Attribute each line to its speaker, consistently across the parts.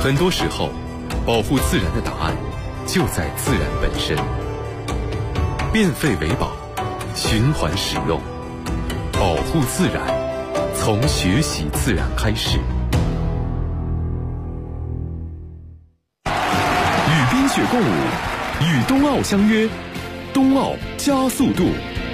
Speaker 1: 很多时候，保护自然的答案就在自然本身。变废为宝，循环使用，保护自然，从学习自然开始。与冰雪共舞，与冬奥相约，冬奥加速度。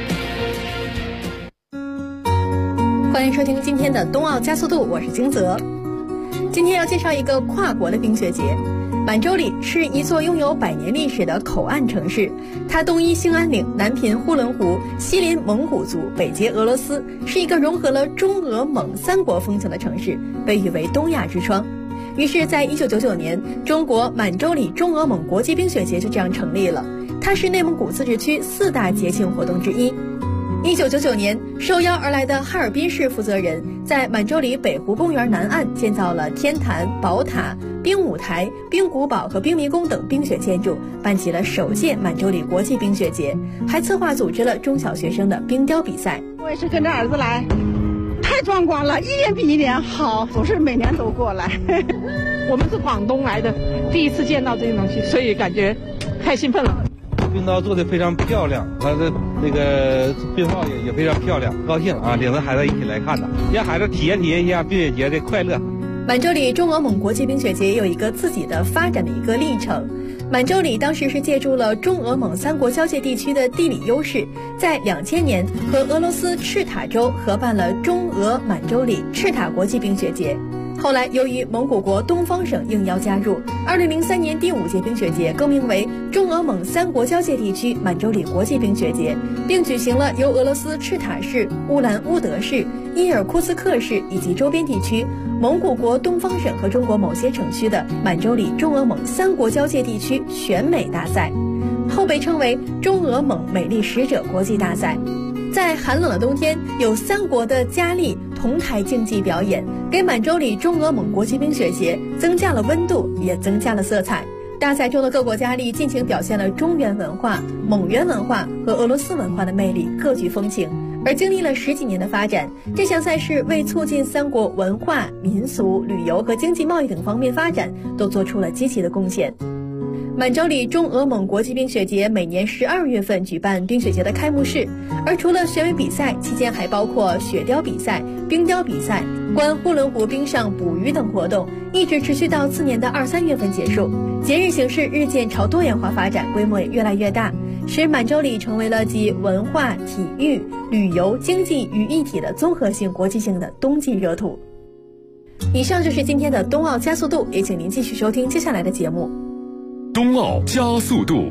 Speaker 2: 欢迎收听今天的冬奥加速度，我是金泽。今天要介绍一个跨国的冰雪节。满洲里是一座拥有100年历史的口岸城市，它东依兴安岭，南濒呼伦湖，西临蒙古族，北接俄罗斯，是一个融合了中俄蒙3国风情的城市，被誉为东亚之窗。于是在1999年，中国满洲里中俄蒙国际冰雪节就这样成立了，它是内蒙古自治区4大节庆活动之一。1999年，受邀而来的哈尔滨市负责人在满洲里北湖公园南岸建造了天坛、宝塔、冰舞台、冰古堡和冰迷宫等冰雪建筑，办起了首届满洲里国际冰雪节，还策划组织了中小学生的冰雕比赛。
Speaker 3: 我也是跟着儿子来，太壮观了，一年比一年好，总是每年都过来。
Speaker 4: 我们是广东来的，第一次见到这些东西，所以感觉太兴奋了。
Speaker 5: 冰刀做的非常漂亮，它的那个冰帽也非常漂亮，高兴啊！领着孩子一起来看呢，让孩子体验一下冰雪节的快乐。
Speaker 2: 满洲里中俄蒙国际冰雪节有一个自己的发展的一个历程。满洲里当时是借助了中俄蒙3国交界地区的地理优势，在2000年和俄罗斯赤塔州合办了中俄满洲里赤塔国际冰雪节。后来由于蒙古国东方省应邀加入，2003年第5届冰雪节更名为中俄蒙3国交界地区满洲里国际冰雪节，并举行了由俄罗斯赤塔市、乌兰乌德市、伊尔库茨克市以及周边地区、蒙古国东方省和中国某些省区的满洲里中俄蒙3国交界地区选美大赛，后被称为中俄蒙美丽使者国际大赛。在寒冷的冬天，有3国的佳丽同台竞技表演，给满洲里中俄蒙国际冰雪节增加了温度，也增加了色彩。大赛中的各国佳丽尽情表现了中原文化、蒙元文化和俄罗斯文化的魅力，各具风情。而经历了10几年的发展，这项赛事为促进3国文化、民俗、旅游和经济贸易等方面发展都做出了积极的贡献。满洲里中俄蒙国际冰雪节每年12月份举办冰雪节的开幕式，而除了选美比赛，期间还包括雪雕比赛、冰雕比赛、观呼伦湖冰上捕鱼等活动，一直持续到次年的2、3月份结束。节日形式日渐朝多元化发展，规模也越来越大，使满洲里成为了集文化、体育、旅游、经济于一体的综合性国际性的冬季热土。以上就是今天的冬奥加速度，也请您继续收听接下来的节目。
Speaker 1: 冬奥加速度。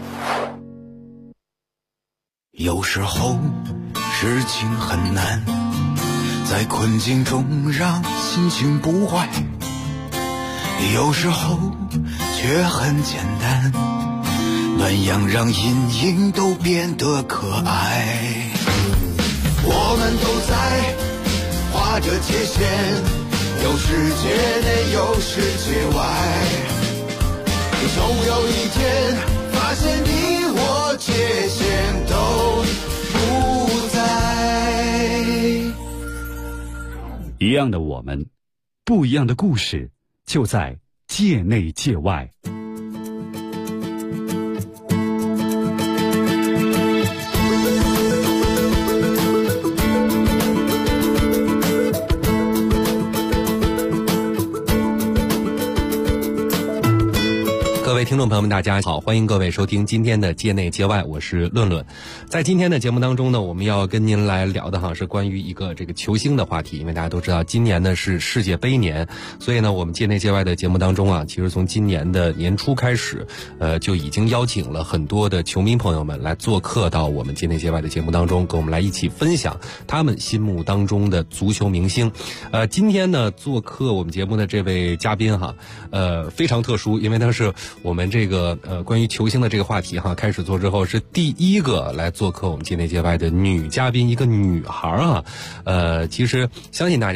Speaker 6: 有时候事情很难，在困境中让心情不坏，有时候却很简单，暖阳让阴影都变得可爱。我们都在画着界限，有世界内有世界外，总有一天发现你我界限都不在。
Speaker 7: 一样的我们，不一样的故事，就在界内界外。
Speaker 8: 各位听众朋友们大家好，欢迎各位收听今天的界内界外，我是论论。在今天的节目当中呢，我们要跟您来聊的是关于一个这个球星的话题。因为大家都知道今年呢是世界杯年，所以呢我们界内界外的节目当中啊，其实从今年的年初开始就已经邀请了很多的球迷朋友们来做客到我们界内界外的节目当中，跟我们来一起分享他们心目当中的足球明星。今天呢做客我们节目的这位嘉宾非常特殊，因为他是我们这个关于球星的这个话题开始做之后是第一个来做客我们界内界外的女嘉宾，一个女孩其实相信大家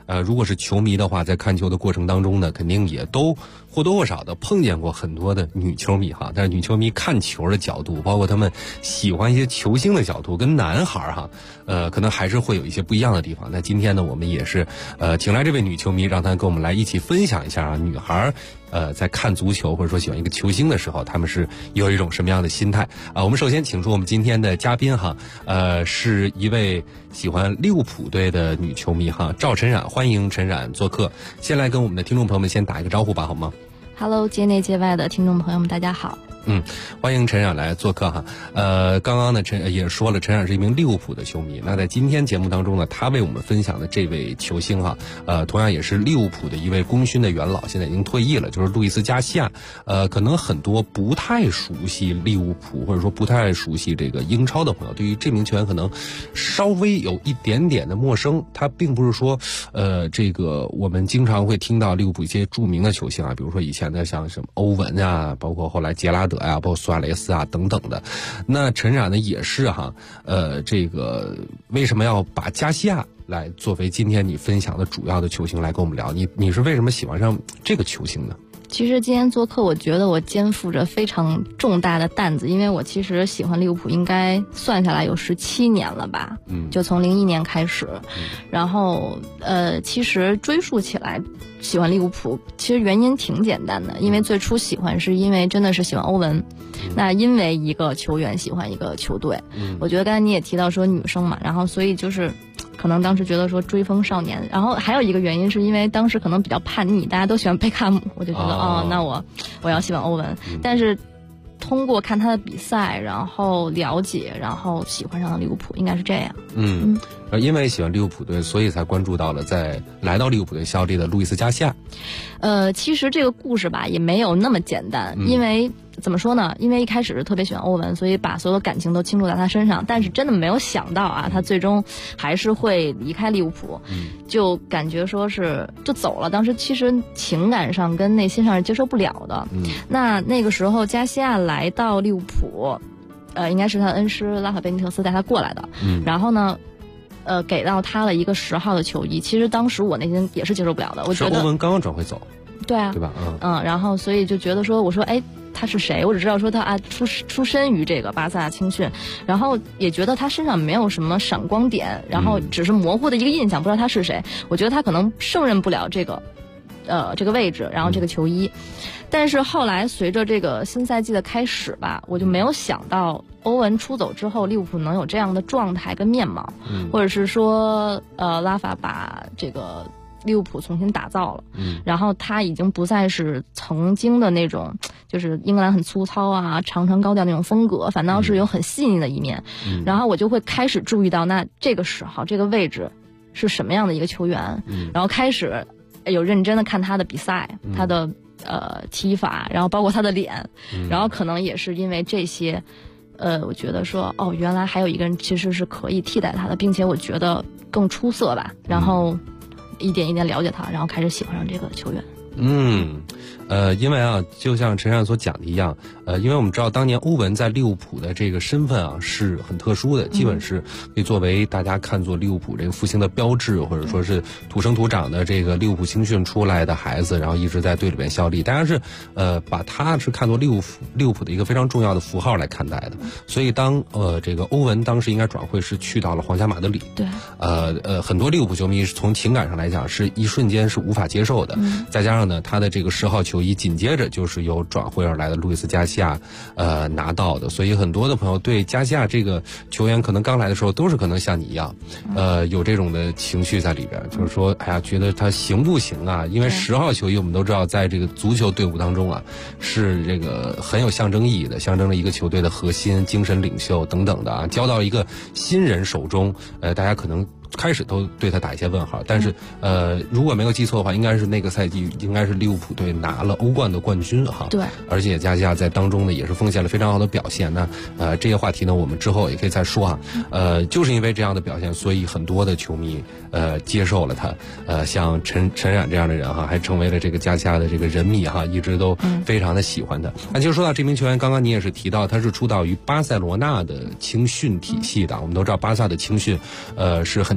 Speaker 8: 如果是球迷的话，在看球的过程当中呢，肯定也都或多或少的碰见过很多的女球迷哈。但是女球迷看球的角度，包括他们喜欢一些球星的角度，跟男孩哈，可能还是会有一些不一样的地方。那今天呢，我们也是请来这位女球迷，让她跟我们来一起分享一下啊，女孩在看足球或者说喜欢一个球星的时候，他们是有一种什么样的心态啊？我们首先请出我们今天的嘉宾哈，是一位喜欢利物浦队的女球迷哈，赵晨冉，欢迎晨冉做客。先来跟我们的听众朋友们先打一个招呼吧，好吗？
Speaker 9: Hello， 界内界外的听众朋友们，大家好。
Speaker 8: 欢迎陈冉来做客哈。刚刚呢，也说了，陈冉是一名利物浦的球迷。那在今天节目当中呢，他为我们分享的这位球星哈，同样也是利物浦的一位功勋的元老，现在已经退役了，就是路易斯加西亚。可能很多不太熟悉利物浦或者说不太熟悉这个英超的朋友，对于这名球员可能稍微有一点点的陌生。他并不是说，这个我们经常会听到利物浦一些著名的球星啊，比如说以前的像什么欧文啊，包括后来杰拉德呀，包括苏亚雷斯啊等等的。那陈冉呢也是哈，这个为什么要把加西亚来作为今天你分享的主要的球星来跟我们聊？你是为什么喜欢上这个球星呢？
Speaker 9: 其实今天做客，我觉得我肩负着非常重大的担子，因为我其实喜欢利物浦应该算下来有17年了吧，就从01年开始，然后其实追溯起来，喜欢利物浦其实原因挺简单的，因为最初喜欢是因为真的是喜欢欧文，那因为一个球员喜欢一个球队，我觉得刚才你也提到说女生嘛，然后所以就是可能当时觉得说追风少年，然后还有一个原因是因为当时可能比较叛逆，大家都喜欢贝克姆，我就觉得那我要喜欢欧文，但是通过看他的比赛，然后了解，然后喜欢上了利物浦，应该是这样。
Speaker 8: 因为喜欢利物浦队，所以才关注到了在来到利物浦队效力的路易斯加西亚。
Speaker 9: 其实这个故事吧也没有那么简单，因为怎么说呢？因为一开始是特别喜欢欧文，所以把所有的感情都倾注在他身上，但是真的没有想到啊，他最终还是会离开利物浦，就感觉说是就走了。当时其实情感上跟内心上是接受不了的。那个时候加西亚来到利物浦，应该是他的恩师拉法贝尼特斯带他过来的。然后呢，给到他了一个10号的球衣。其实当时我内心也是接受不了的，我觉得
Speaker 8: 是欧文刚刚转会走。
Speaker 9: 对啊，
Speaker 8: 对吧？
Speaker 9: 然后所以就觉得说，我说哎，他是谁？我只知道说他出身于这个巴萨青训，然后也觉得他身上没有什么闪光点，然后只是模糊的一个印象，不知道他是谁。我觉得他可能胜任不了这个位置，然后这个球衣。但是后来随着这个新赛季的开始吧，我就没有想到欧文出走之后，利物浦能有这样的状态跟面貌，或者是说拉法把这个利物浦重新打造了，然后他已经不再是曾经的那种就是英格兰很粗糙啊长长高调那种风格，反倒是有很细腻的一面，然后我就会开始注意到那这个10号这个位置是什么样的一个球员，然后开始有认真的看他的比赛，他的踢法，然后包括他的脸，然后可能也是因为这些我觉得说原来还有一个人其实是可以替代他的，并且我觉得更出色吧，然后一点一点了解他，然后开始喜欢上这个球员。
Speaker 8: 因为啊，就像陈冉所讲的一样，因为我们知道当年欧文在利物浦的这个身份啊是很特殊的，基本是可以作为大家看作利物浦这个复兴的标志，或者说是土生土长的这个利物浦青训出来的孩子，然后一直在队里边效力，大家是把他是看作利物浦的一个非常重要的符号来看待的。所以当这个欧文当时应该转会是去到了皇家马德里，
Speaker 9: 对，
Speaker 8: 很多利物浦球迷从情感上来讲是一瞬间是无法接受的，再加上呢他的这个10号球衣紧接着就是由转会而来的路易斯加西亚拿到的，所以很多的朋友对加西亚这个球员可能刚来的时候都是可能像你一样有这种的情绪在里边，就是说哎呀觉得他行不行啊，因为10号球衣我们都知道在这个足球队伍当中啊是这个很有象征意义的，象征了一个球队的核心精神领袖等等的啊，交到一个新人手中大家可能开始都对他打一些问号，但是如果没有记错的话，应该是那个赛季应该是利物浦队拿了欧冠的冠军哈。
Speaker 9: 对，
Speaker 8: 而且加西亚在当中呢也是奉献了非常好的表现。那这些话题呢我们之后也可以再说啊。就是因为这样的表现，所以很多的球迷接受了他。像陈冉这样的人哈，还成为了这个加西亚的这个人迷哈，一直都非常的喜欢他。那就说到这名球员，刚刚你也是提到他是出道于巴塞罗那的青训体系的。我们都知道巴萨的青训是很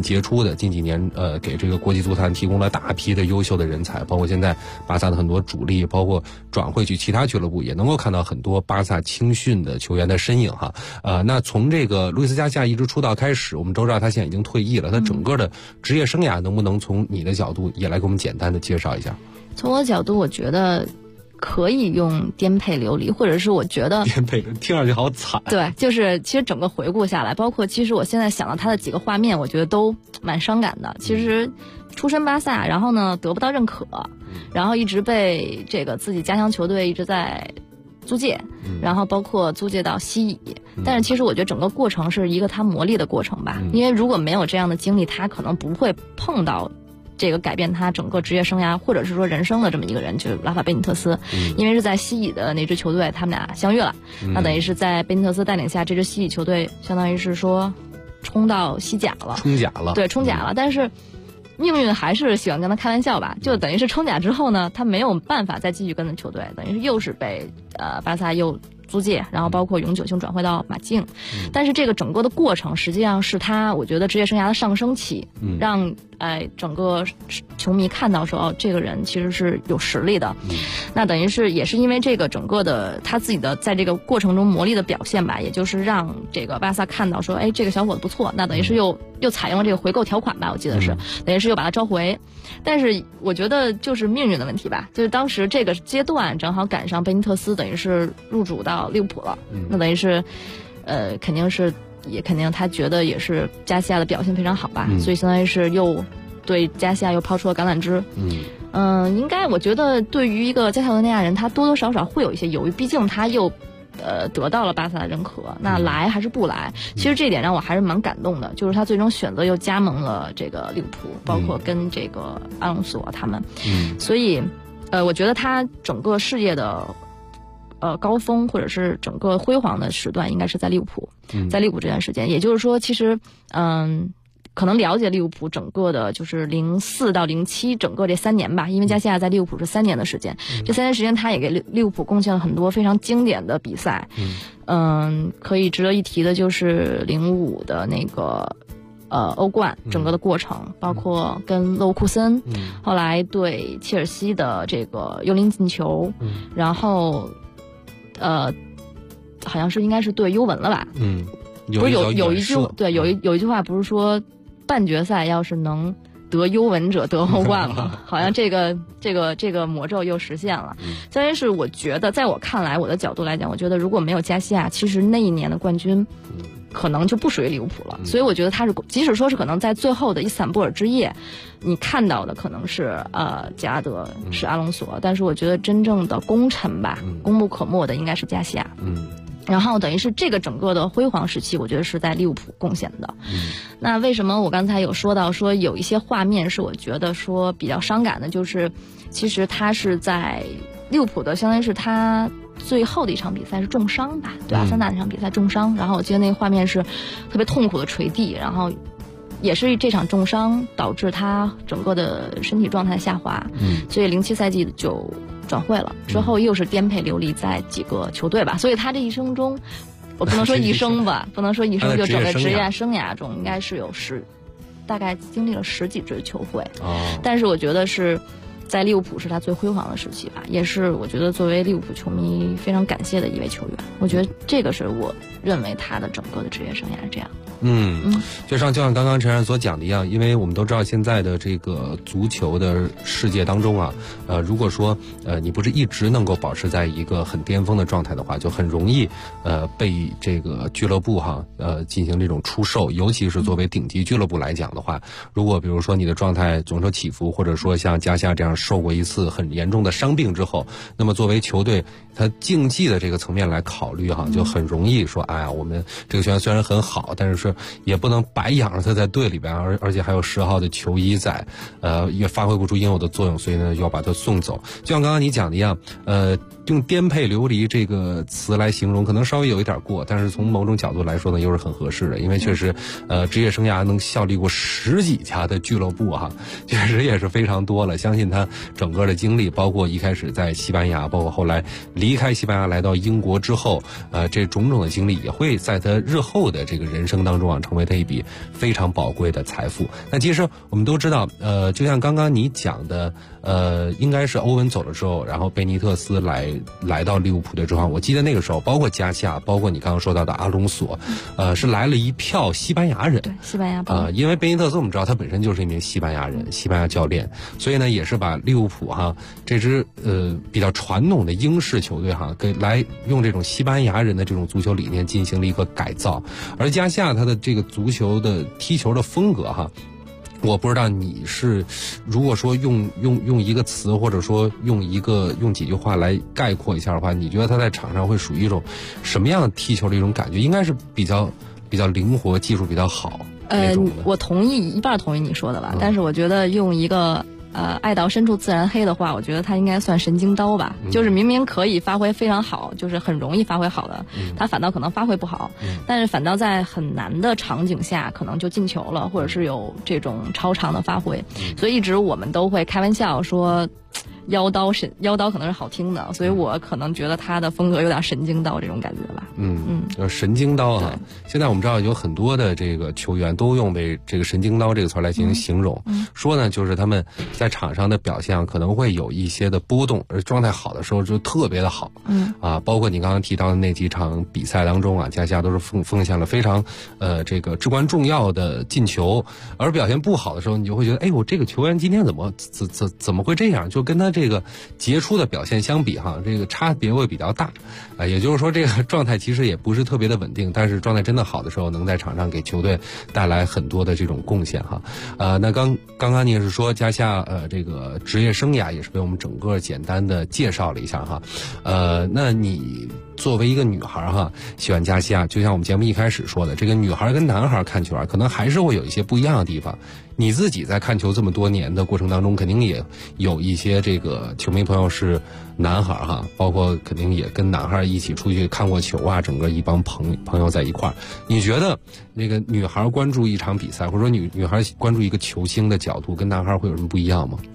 Speaker 8: 杰出的，近几年给这个国际足坛提供了大批的优秀的人才，包括现在巴萨的很多主力，包括转会去其他俱乐部，也能够看到很多巴萨青训的球员的身影哈。那从这个路易斯加西亚一直出道开始，我们都知道他现在已经退役了，他整个的职业生涯能不能从你的角度也来给我们简单的介绍一下？
Speaker 9: 从我的角度，我觉得可以用颠沛流离，或者是我觉得
Speaker 8: 颠沛听上去好惨。
Speaker 9: 对，就是其实整个回顾下来，包括其实我现在想到他的几个画面，我觉得都蛮伤感的。其实出身巴萨，然后呢得不到认可，然后一直被这个自己家乡球队一直在租借，然后包括租借到西乙，但是其实我觉得整个过程是一个他磨砺的过程吧，因为如果没有这样的经历，他可能不会碰到这个改变他整个职业生涯或者是说人生的这么一个人，就是拉法贝尼特斯，因为是在西乙的那支球队他们俩相遇了，那等于是在贝尼特斯带领下，这支西乙球队相当于是说冲到西甲了，对，冲甲了，但是命运还是喜欢跟他开玩笑吧，就等于是冲甲之后呢，他没有办法再继续跟着球队，等于是又是被巴萨又租借，然后包括永久性转会到马竞，但是这个整个的过程实际上是他我觉得职业生涯的上升期，让整个球迷看到说哦，这个人其实是有实力的，那等于是也是因为这个整个的他自己的在这个过程中磨砺的表现吧，也就是让这个巴萨看到说，哎，这个小伙子不错，那等于是又采用了这个回购条款吧，我记得是，等于是又把他召回，但是我觉得就是命运的问题吧，就是当时这个阶段正好赶上贝尼特斯等于是入主到利物浦了，那等于是肯定他觉得也是加西亚的表现非常好吧，所以相当于是又对加西亚又抛出了橄榄枝。应该我觉得对于一个加泰罗尼亚人，他多多少少会有一些犹豫，毕竟他又得到了巴萨的认可，那来还是不来？其实这一点让我还是蛮感动的，就是他最终选择又加盟了这个利物浦，包括跟这个阿隆索他们。所以我觉得他整个事业的高峰或者是整个辉煌的时段应该是在利物浦，在利物浦这段时间，也就是说其实可能了解利物浦整个的就是04到07整个这3年吧，因为加西亚在利物浦是3年的时间，这3年时间他也给利物浦贡献了很多非常经典的比赛，可以值得一提的就是05的那个欧冠整个的过程，包括跟勒沃库森，后来对切尔西的这个幽灵进球，然后好像是应该是对尤文了吧，不是有一句对有一句话不是说半决赛要是能得尤文者得欧冠吗？好像这个魔咒又实现了。当然是我觉得在我看来，我的角度来讲，我觉得如果没有加西亚，其实那一年的冠军可能就不属于利物浦了。所以我觉得他是即使说是可能在最后的伊斯坦布尔之夜你看到的可能是杰拉德是阿隆索，但是我觉得真正的功臣吧，功不可没的应该是加西亚。然后等于是这个整个的辉煌时期，我觉得是在利物浦贡献的。那为什么我刚才有说到说有一些画面是我觉得说比较伤感的，就是其实他是在利物浦的，相当于是他最后的一场比赛是重伤吧，对阿森纳那场比赛重伤，然后我记得那个画面是特别痛苦的垂地，然后也是这场重伤导致他整个的身体状态下滑，所以07赛季就转会了，之后又是颠沛流离在几个球队吧，所以他这一生中，我不能说一生吧，不能说一生，就整个职业生涯中应该是有大概经历了10几支球会，但是我觉得是在利物浦是他最辉煌的时期吧，也是我觉得作为利物浦球迷非常感谢的一位球员，我觉得这个是我认为他的整个的职业生涯是这样。
Speaker 8: 就像刚刚陈然所讲的一样，因为我们都知道现在的这个足球的世界当中啊，如果说你不是一直能够保持在一个很巅峰的状态的话，就很容易被这个俱乐部进行这种出售，尤其是作为顶级俱乐部来讲的话，如果比如说你的状态总是起伏，或者说像加西亚这样受过一次很严重的伤病之后，那么作为球队他竞技的这个层面来考虑就很容易说，哎呀，我们这个球员虽然很好，但是也不能白养着他在队里边，而且还有10号的球衣在，也发挥不出应有的作用，所以呢要把他送走。就像刚刚你讲的一样， 用颠沛流离这个词来形容，可能稍微有一点过，但是从某种角度来说呢，又是很合适的，因为确实，职业生涯能效力过10几家的俱乐部哈，确实也是非常多了。相信他整个的经历，包括一开始在西班牙，包括后来离开西班牙来到英国之后，这种种的经历也会在他日后的这个人生当中啊，成为他一笔非常宝贵的财富。那其实我们都知道，就像刚刚你讲的，应该是欧文走了之后，然后贝尼特斯来到利物浦队之后，我记得那个时候，包括加西亚，包括你刚刚说到的阿隆索，是来了一票西班牙人，
Speaker 9: 对，西班牙
Speaker 8: 因为贝尼特斯我们知道他本身就是一名西班牙人，西班牙教练，所以呢也是把利物浦这支比较传统的英式球队来用这种西班牙人的这种足球理念进行了一个改造，而加西亚他的这个足球的踢球的风格我不知道你是，如果说用一个词，或者说用几句话来概括一下的话，你觉得他在场上会属于一种什么样的踢球的一种感觉？应该是比较灵活，技术比较好那种的。
Speaker 9: 我同意一半同意你说的吧，但是我觉得用一个爱到深处自然黑的话，我觉得他应该算神经刀吧，就是明明可以发挥非常好，就是很容易发挥好的，他反倒可能发挥不好，但是反倒在很难的场景下可能就进球了，或者是有这种超常的发挥，所以一直我们都会开玩笑说妖刀可能是好听的，所以我可能觉得他的风格有点神经刀这种感觉吧。
Speaker 8: 就是神经刀现在我们知道有很多的这个球员都用这个神经刀这个词来进行形容，说呢就是他们在场上的表现可能会有一些的波动，而状态好的时候就特别的好。包括你刚刚提到的那几场比赛当中加西亚都是奉献了非常这个至关重要的进球，而表现不好的时候，你就会觉得，我这个球员今天怎么会这样？就跟他这个杰出的表现相比这个差别会比较大。也就是说这个状态其实也不是特别的稳定，但是状态真的好的时候，能在场上给球队带来很多的这种贡献那刚刚你也是说加西亚这个职业生涯也是被我们整个简单的介绍了一下那你作为一个女孩喜欢加西亚，就像我们节目一开始说的，这个女孩跟男孩看球可能还是会有一些不一样的地方。你自己在看球这么多年的过程当中，肯定也有一些这个球迷朋友是男孩包括肯定也跟男孩一起出去看过球整个一帮朋友在一块儿。你觉得那个女孩关注一场比赛，或者说女孩关注一个球星的角度，跟男孩会有什么不一样吗？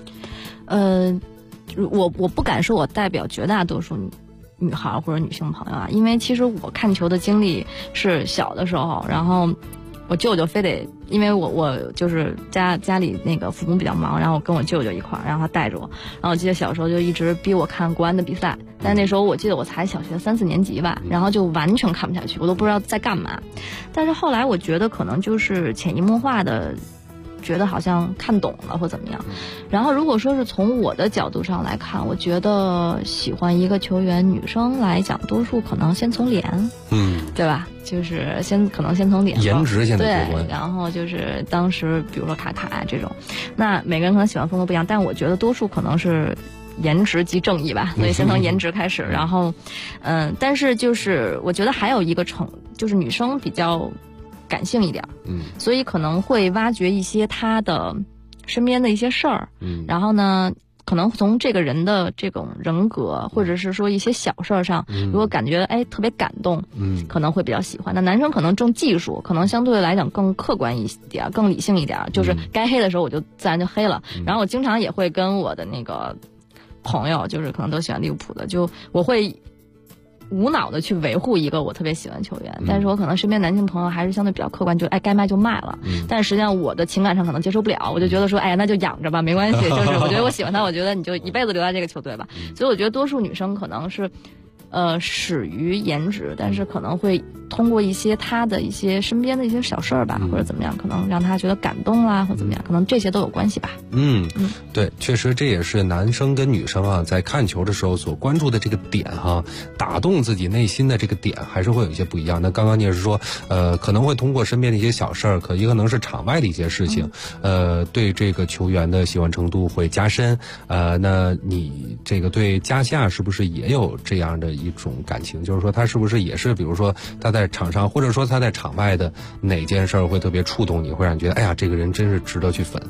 Speaker 9: 我不敢说我代表绝大多数女孩或者女性朋友因为其实我看球的经历是小的时候，然后我舅舅非得，因为我就是家里那个父母比较忙，然后跟我舅舅一块儿，然后他带着我，然后我记得小时候就一直逼我看国安的比赛，但那时候我记得我才小学3、4年级吧，然后就完全看不下去，我都不知道在干嘛。但是后来我觉得可能就是潜移默化的觉得好像看懂了或怎么样。然后如果说是从我的角度上来看，我觉得喜欢一个球员，女生来讲多数可能先从脸，对吧，就是可能先从脸
Speaker 8: 颜值现在过关，
Speaker 9: 对，然后就是当时比如说卡这种，那每个人可能喜欢风格不一样，但我觉得多数可能是颜值即正义吧，所以先从颜值开始，然后但是就是我觉得还有一个就是女生比较感性一点，所以可能会挖掘一些她的身边的一些事儿，然后呢可能从这个人的这种人格，或者是说一些小事儿上，如果感觉特别感动，可能会比较喜欢。那男生可能重技术，可能相对来讲更客观一点，更理性一点，就是该黑的时候我就自然就黑了。然后我经常也会跟我的那个朋友，就是可能都喜欢利物浦的，就我会无脑的去维护一个我特别喜欢球员，但是我可能身边男性朋友还是相对比较客观，就该卖就卖了，但是实际上我的情感上可能接受不了，我就觉得说那就养着吧，没关系，就是我觉得我喜欢他，我觉得你就一辈子留在这个球队吧。所以我觉得多数女生可能是始于颜值，但是可能会通过一些他的一些身边的一些小事儿吧，或者怎么样，可能让他觉得感动啦，或者怎么样，可能这些都有关系吧。
Speaker 8: 对，确实这也是男生跟女生在看球的时候所关注的这个点打动自己内心的这个点还是会有一些不一样。那刚刚你也是说可能会通过身边的一些小事儿，也可能是场外的一些事情对这个球员的喜欢程度会加深。那你这个对加西亚是不是也有这样的一种感情，就是说他是不是也是比如说他在场上，或者说他在场外的哪件事儿会特别触动你，会让你觉得这个人真是值得去粉？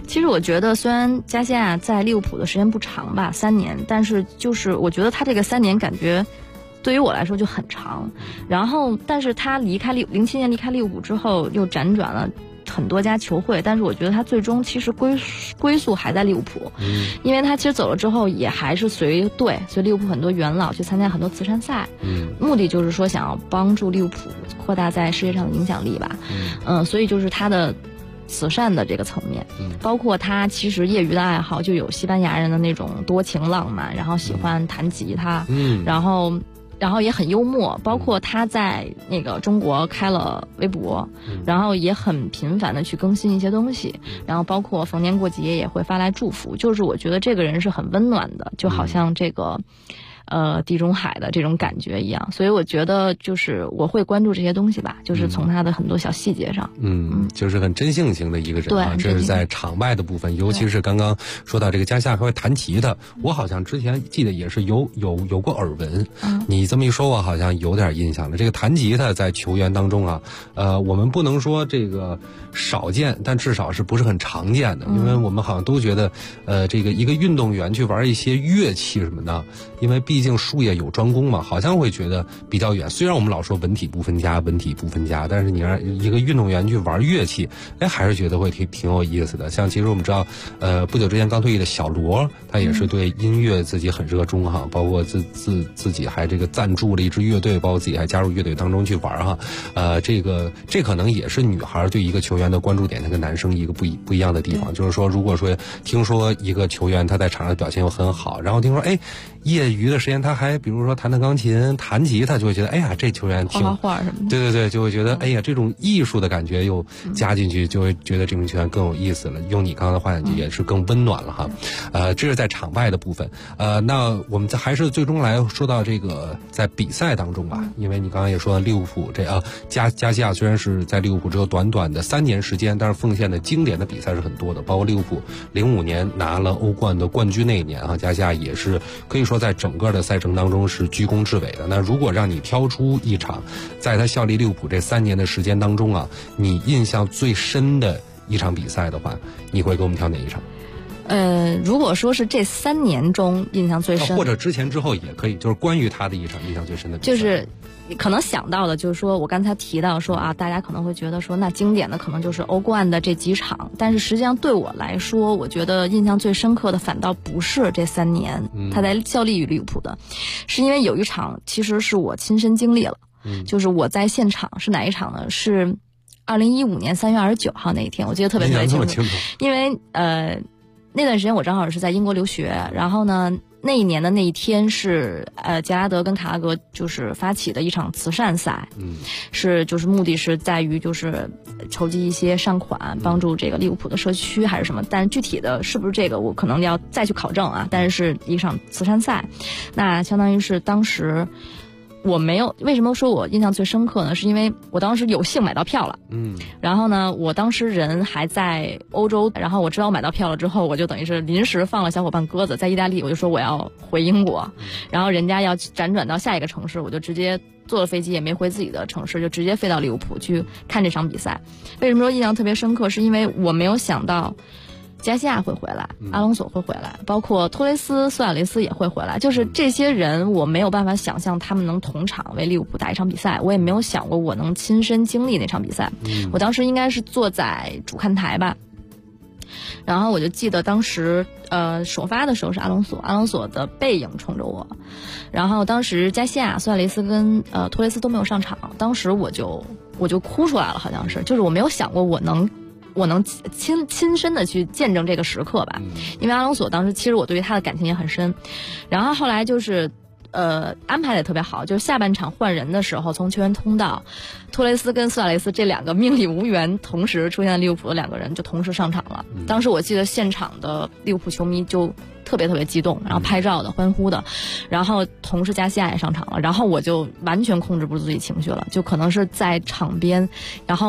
Speaker 9: 其实我觉得，虽然加西亚在利物浦的时间不长吧，3年，但是就是我觉得他这个3年感觉对于我来说就很长。然后，但是他07年离开利物浦之后，又辗转了很多家球会，但是我觉得他最终其实归宿还在利物浦，因为他其实走了之后也还是随利物浦很多元老去参加很多慈善赛，目的就是说想要帮助利物浦扩大在世界上的影响力吧，所以就是他的慈善的这个层面，包括他其实业余的爱好就有西班牙人的那种多情浪漫，然后喜欢弹吉他，然后也很幽默，包括他在那个中国开了微博，然后也很频繁的去更新一些东西，然后包括逢年过节也会发来祝福，就是我觉得这个人是很温暖的，就好像这个地中海的这种感觉一样，所以我觉得就是我会关注这些东西吧，就是从他的很多小细节上，
Speaker 8: 就是很真性情的一个人啊。这是在场外的部分，尤其是刚刚说到这个加西亚还会弹吉他，我好像之前记得也是有过耳闻，你这么一说，我好像有点印象了。这个弹吉他在球员当中啊，我们不能说这个少见，但至少是不是很常见的，因为我们好像都觉得，这个一个运动员去玩一些乐器什么的，因为毕竟术业有专攻嘛，好像会觉得比较远。虽然我们老说文体不分家，但是你让一个运动员去玩乐器，还是觉得会挺有意思的。像其实我们知道，不久之前刚退役的小罗，他也是对音乐自己很热衷哈，包括自己还这个赞助了一支乐队，包括自己还加入乐队当中去玩哈。这可能也是女孩对一个球员的关注点，它跟男生一个不一样的地方，就是说，如果说听说一个球员他在场上表现又很好，然后听说业余的时间他还比如说弹钢琴、弹吉他，就会觉得这球员
Speaker 9: 画画什么的，
Speaker 8: 对，就会觉得这种艺术的感觉又加进去，就会觉得这名球员更有意思了。用你刚刚的话讲，也是更温暖了哈。这是在场外的部分。那我们还是最终来说到这个在比赛当中吧，因为你刚刚也说利物浦加西亚虽然是在利物浦只有短短的3年时间，但是奉献的经典的比赛是很多的，包括利物浦05年拿了欧冠的冠军那一年啊，加西亚也是可以说在整个的赛程当中是居功至伟的。那如果让你挑出一场在他效力利物浦这3年的时间当中啊，你印象最深的一场比赛的话，你会给我们挑哪一场？
Speaker 9: 如果说是这3年中印象最深，
Speaker 8: 或者之前之后也可以，就是关于他的一场印象最深的比赛，
Speaker 9: 就是可能想到的就是说我刚才提到说大家可能会觉得说那经典的可能就是欧冠的这几场，但是实际上对我来说，我觉得印象最深刻的反倒不是这3年他在效力于利物浦的，是因为有一场其实是我亲身经历了，就是我在现场，是哪一场呢？是2015年3月29号那一天，我记得特别清楚，因为那段时间我正好是在英国留学，然后呢那一年的那一天是杰拉德跟卡拉格就是发起的一场慈善赛，就是目的是在于就是筹集一些善款，帮助这个利物浦的社区还是什么，但具体的是不是这个我可能要再去考证啊，但是一场慈善赛，那相当于是当时我没有，为什么说我印象最深刻呢？是因为我当时有幸买到票了，然后呢，我当时人还在欧洲，然后我知道买到票了之后，我就等于是临时放了小伙伴鸽子，在意大利，我就说我要回英国，然后人家要辗转到下一个城市，我就直接坐了飞机，也没回自己的城市，就直接飞到利物浦去看这场比赛。为什么说印象特别深刻？是因为我没有想到加西亚会回来，阿隆索会回来，包括托雷斯、苏亚雷斯也会回来，就是这些人我没有办法想象他们能同场为利物浦打一场比赛，我也没有想过我能亲身经历那场比赛。我当时应该是坐在主看台吧，然后我就记得当时首发的时候是阿隆索的背影冲着我，然后当时加西亚、苏亚雷斯跟托雷斯都没有上场，当时我就哭出来了，好像是，就是我没有想过我能亲身的去见证这个时刻吧，因为阿隆索当时其实我对于他的感情也很深，然后后来就是安排的也特别好，就是下半场换人的时候，从球员通道，托雷斯跟苏亚雷斯这2个命里无缘同时出现在利物浦的2个人就同时上场了，当时我记得现场的利物浦球迷就特别激动，然后拍照的、欢呼的，然后同时加西亚也上场了，然后我就完全控制不住自己情绪了，就可能是在场边，然后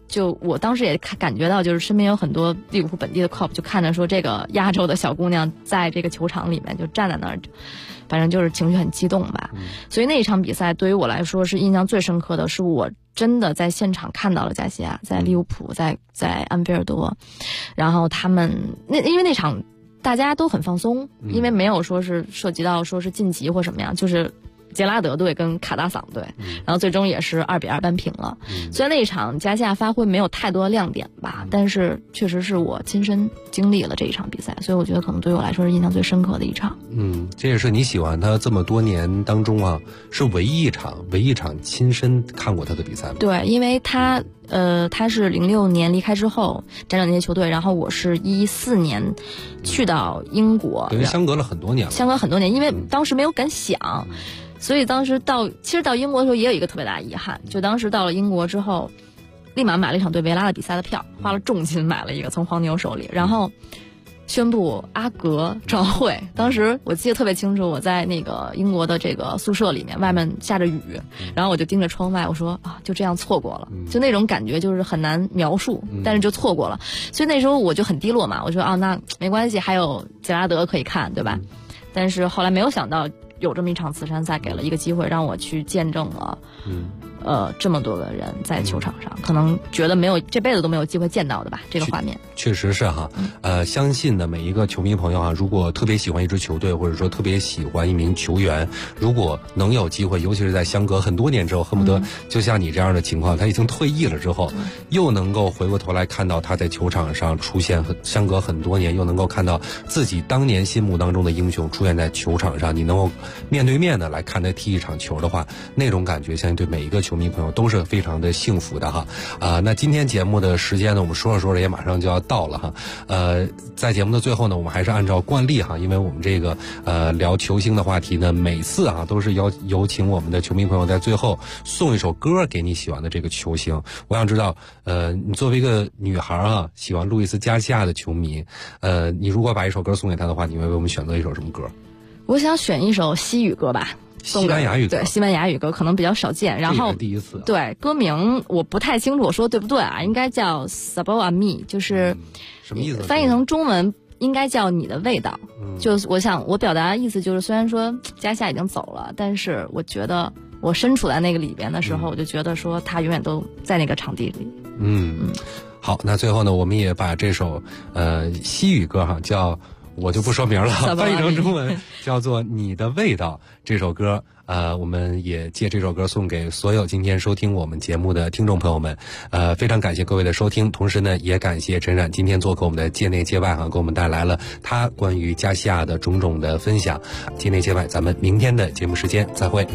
Speaker 9: 就我当时也感觉到，就是身边有很多利物浦本地的 COP， 就看着说这个亚洲的小姑娘在这个球场里面就站在那儿，反正就是情绪很激动吧。所以那一场比赛对于我来说是印象最深刻的，是我真的在现场看到了加西亚，在利物浦，在安菲尔多，然后他们因为那场大家都很放松，因为没有说是涉及到说是晋级或什么样，就是杰拉德队跟卡达桑队，然后最终也是2-2扳平了。虽然那一场加西亚发挥没有太多亮点吧，但是确实是我亲身经历了这一场比赛，所以我觉得可能对我来说是印象最深刻的一场。
Speaker 8: 这也是你喜欢他这么多年当中啊，是唯一一场亲身看过他的比赛吗？
Speaker 9: 对，因为他是06年离开之后辗转那些球队，然后我是14年去到英国，
Speaker 8: 等于相隔了很多年了。
Speaker 9: 因为当时没有敢想，所以当时其实到英国的时候也有一个特别大的遗憾，就当时到了英国之后，立马买了一场对维拉的比赛的票，花了重金买了一个，从黄牛手里，然后宣布阿格转会。当时我记得特别清楚，我在那个英国的这个宿舍里面，外面下着雨，然后我就盯着窗外，我说就这样错过了，就那种感觉就是很难描述，但是就错过了。所以那时候我就很低落嘛，我说那没关系，还有杰拉德可以看，对吧？但是后来没有想到有这么一场慈善赛，给了一个机会让我去见证了这么多的人在球场上，可能觉得这辈子都没有机会见到的吧，这个画面。
Speaker 8: 确实是哈，相信的每一个球迷朋友啊，如果特别喜欢一支球队，或者说特别喜欢一名球员，如果能有机会，尤其是在相隔很多年之后，恨不得就像你这样的情况，他已经退役了之后，又能够回过头来看到他在球场上出现，相隔很多年，又能够看到自己当年心目当中的英雄出现在球场上，你能够面对面的来看他踢一场球的话，那种感觉相信对每一个球迷朋友都是非常的幸福的哈。那今天节目的时间呢，我们说着说着也马上就要到了哈。在节目的最后呢，我们还是按照惯例哈，因为我们这个聊球星的话题呢，每次都是有请我们的球迷朋友在最后送一首歌给你喜欢的这个球星。我想知道，你作为一个女孩喜欢路易斯加西亚的球迷，你如果把一首歌送给他的话，你会为我们选择一首什么歌？
Speaker 9: 我想选一首西语歌吧。
Speaker 8: 西班牙语歌，
Speaker 9: 对，西班牙语歌可能比较少见，然后
Speaker 8: 第一次，
Speaker 9: 对，歌名我不太清楚，我说对不对啊？应该叫 Sabor a mi， 就是
Speaker 8: 什么意思？
Speaker 9: 翻译成中文应该叫你的味道。就是我表达的意思就是，虽然说加西亚已经走了，但是我觉得我身处在那个里边的时候，我就觉得说他永远都在那个场地里。
Speaker 8: 好，那最后呢，我们也把这首西语歌叫。我就不说名了，翻译成中文叫做《你的味道》这首歌，我们也借这首歌送给所有今天收听我们节目的听众朋友们，非常感谢各位的收听，同时呢，也感谢陈冉今天做客我们的界内界外给我们带来了他关于加西亚的种种的分享。界内界外，咱们明天的节目时间再会。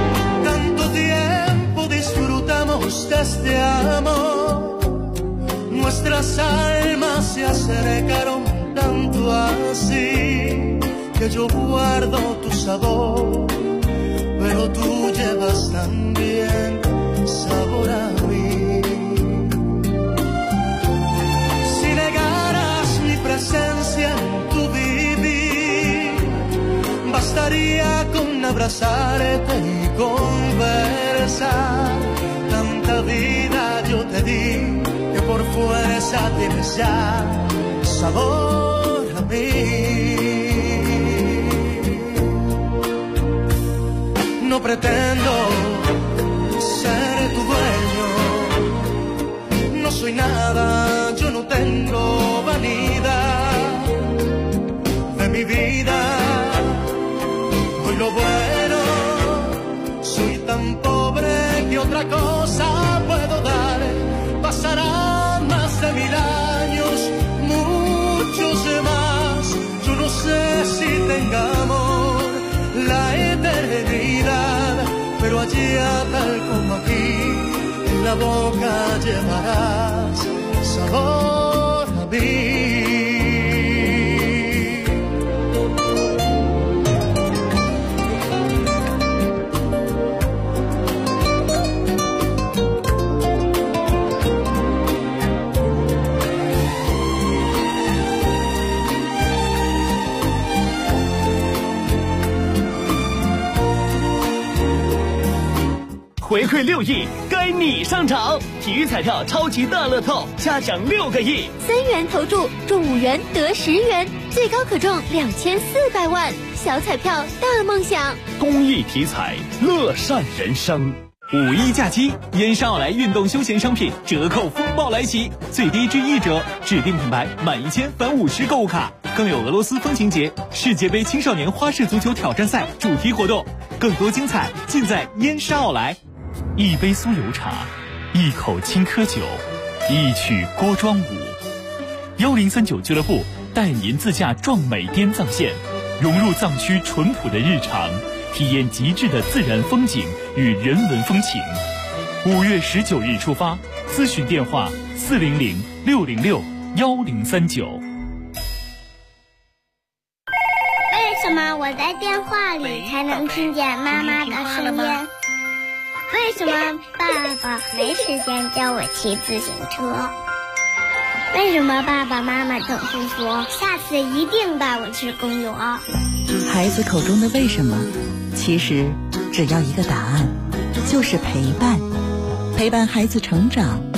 Speaker 10: Tanto así que yo guardo tu sabor, pero tú llevas también sabor a mí. Si negaras mi presencia en tu vivir, bastaría con abrazarte y conversar. Tanta vida yo te di que por fuerza tienes ya sabor a mí. No pretendo ser tu dueño, no soy nada, yo no tengo vanidad de mi vida. Hoy lo bueno, soy tan pobre que otra cosa puedo dar. Pasarán más de 1000 años, muchos más, yo no sé si tengamos la eternidad, pero allá tal como aquí, en la boca llevarás sabor a mí.
Speaker 11: 回馈6亿，该该你上场！体育彩票超级大乐透，加奖6个亿
Speaker 12: ，3元投注中5元得10元，最高可中2400万。小彩票大梦想，
Speaker 11: 公益体彩，乐善人生。
Speaker 13: 5·1假期，烟沙奥莱运动休闲商品折扣风暴来袭，最低至1折，指定品牌满1000返50购物卡，更有俄罗斯风情节、世界杯青少年花式足球挑战赛主题活动，更多精彩尽在烟沙奥莱。
Speaker 14: 一杯酥油茶，一口青稞酒，一曲锅庄舞。1039俱乐部带您自驾壮美滇藏线，融入藏区淳朴的日常，体验极致的自然风景与人文风情。5月19日出发，咨询电话400-606-1039。
Speaker 15: 为什么我在电话里才能听见妈妈的声音？为什么爸爸没时间教我骑自行车？为什么爸爸妈妈总是说下次一定带我去公园？
Speaker 16: 孩子口中的为什么，其实只要一个答案，就是陪伴。陪伴孩子成长，